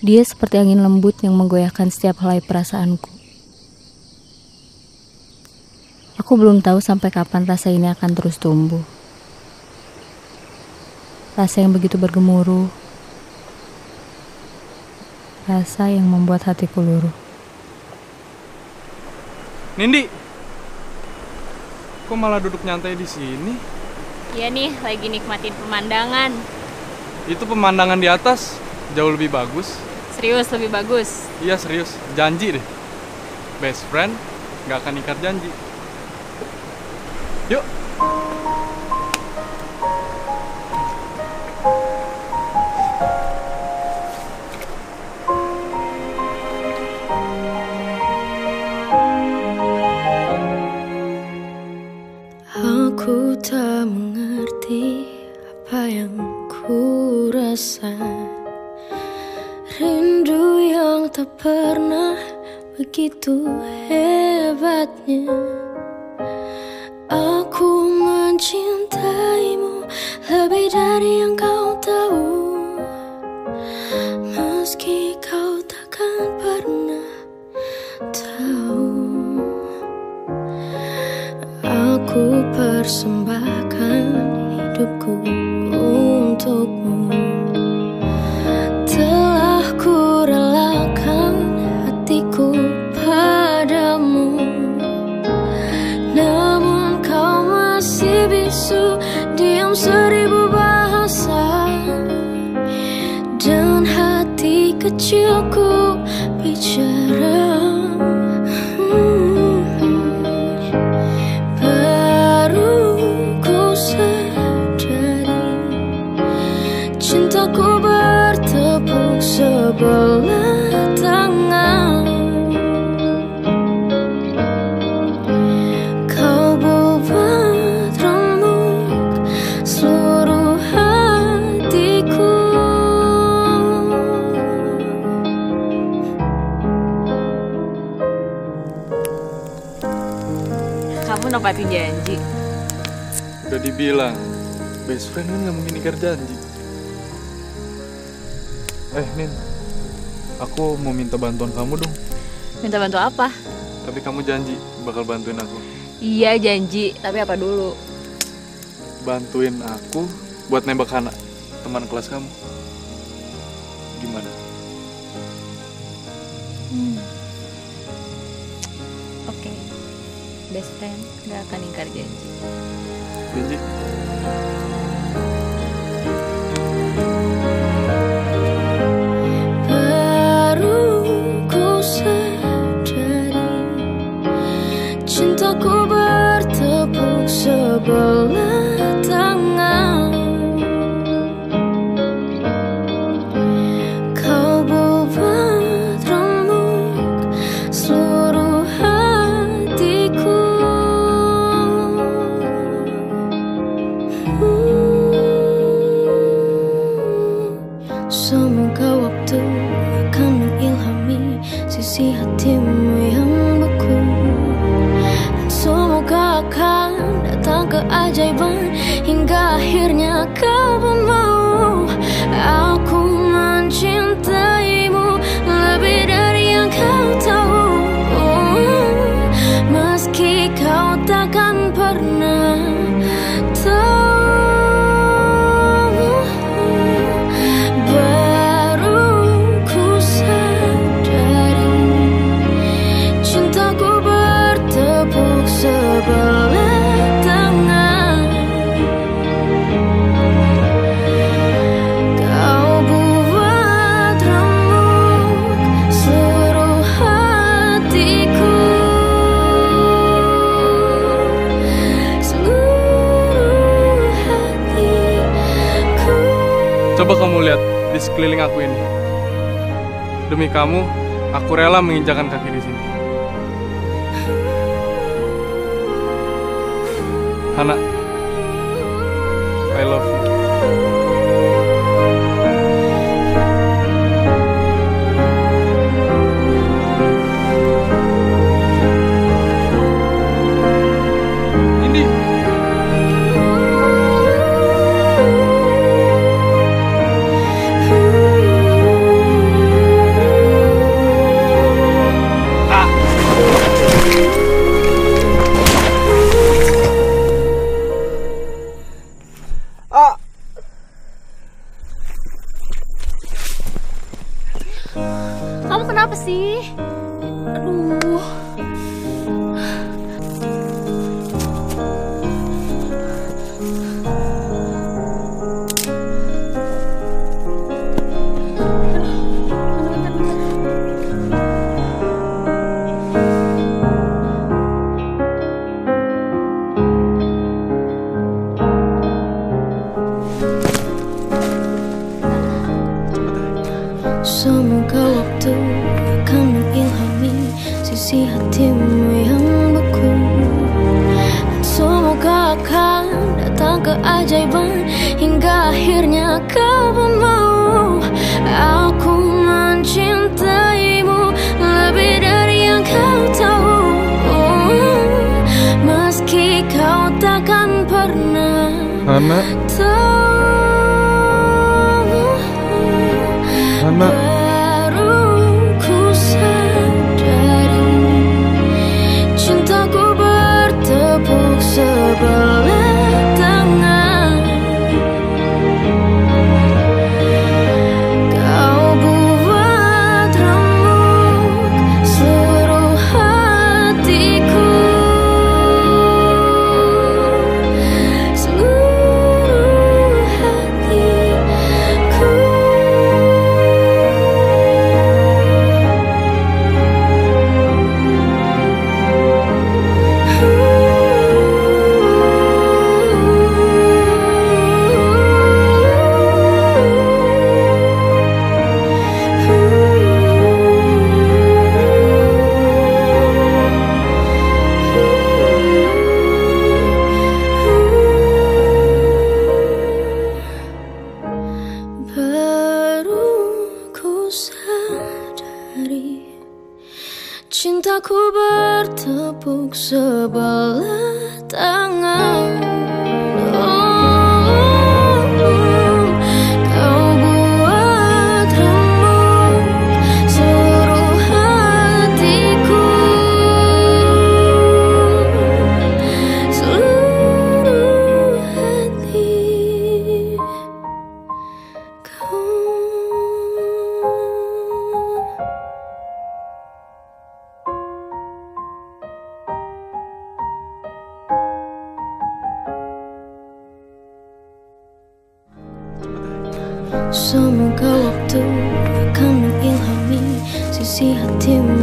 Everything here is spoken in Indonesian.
Dia seperti angin lembut yang menggoyahkan setiap helai perasaanku. Aku belum tahu sampai kapan rasa ini akan terus tumbuh. Rasa yang begitu bergemuruh. Rasa yang membuat hatiku luruh. Nindi, kok malah duduk nyantai di sini? Iya nih, lagi nikmatin pemandangan. Itu pemandangan di atas jauh lebih bagus. Serius, lebih bagus. Iya serius, janji deh. Best friend gak akan ikat janji. Yuk. Aku tak mengerti apa yang ku rasa. Rindu yang tak pernah begitu hebatnya. Aku mencintaimu lebih dari yang kau tahu. Meski kau takkan pernah tahu. Aku persembahkan hidupku untukmu. Telah ku relakan hatiku padamu. Namun kau masih bisu, diam 1000 bahasa. Dan hati kecilku bicara. Cintaku bertepuk sebelah tangan. Kau buat remuk seluruh hatiku. Kamu nempatin janji. Udah dibilang, best friend kan gak mungkin ikat janji. Nin, aku mau minta bantuan kamu dong. Minta bantu apa? Tapi kamu janji bakal bantuin aku. Iya janji, tapi apa dulu? Bantuin aku buat nembak Hana, teman kelas kamu. Gimana? Oke. Best friend gak akan ingkar janji. Janji. Cintaku bertepuk sebelah tangan. Kau buat remuk seluruh hatiku. Semoga waktu akan mengilhami sisi hatimu yang beku. Semoga akan datang keajaiban hingga akhirnya kau pun mau. Aku mencintaimu lebih dari yang kau tahu. Meski kau takkan pernah tahu. Baru ku sadari cintaku bertepuk sebelah tangan. Kau buat remuk seluruh hatiku. Seluruh hatiku. Coba kamu lihat di sekeliling aku ini. Demi kamu, aku rela menginjakan kaki di sini. Hana, I love you. Indi. kenapa sih? Aduh. Semoga waktu akan mengilhami sisi hatimu yang beku. Semoga akan datang keajaiban hingga akhirnya kau pun mau. Aku mencintaimu lebih dari yang kau tahu. Meski kau takkan pernah tahu. Baru ku sadari cintaku bertepuk sebelah tangan. Kau buat remuk seluruh hatiku, seluruh hatiku. Baru ku sadari cintaku bertepuk sebelah tangan. Kau buat remuk seluruh hatiku, seluruh hatiku. Semoga waktu akan mengilhami sisi hatimu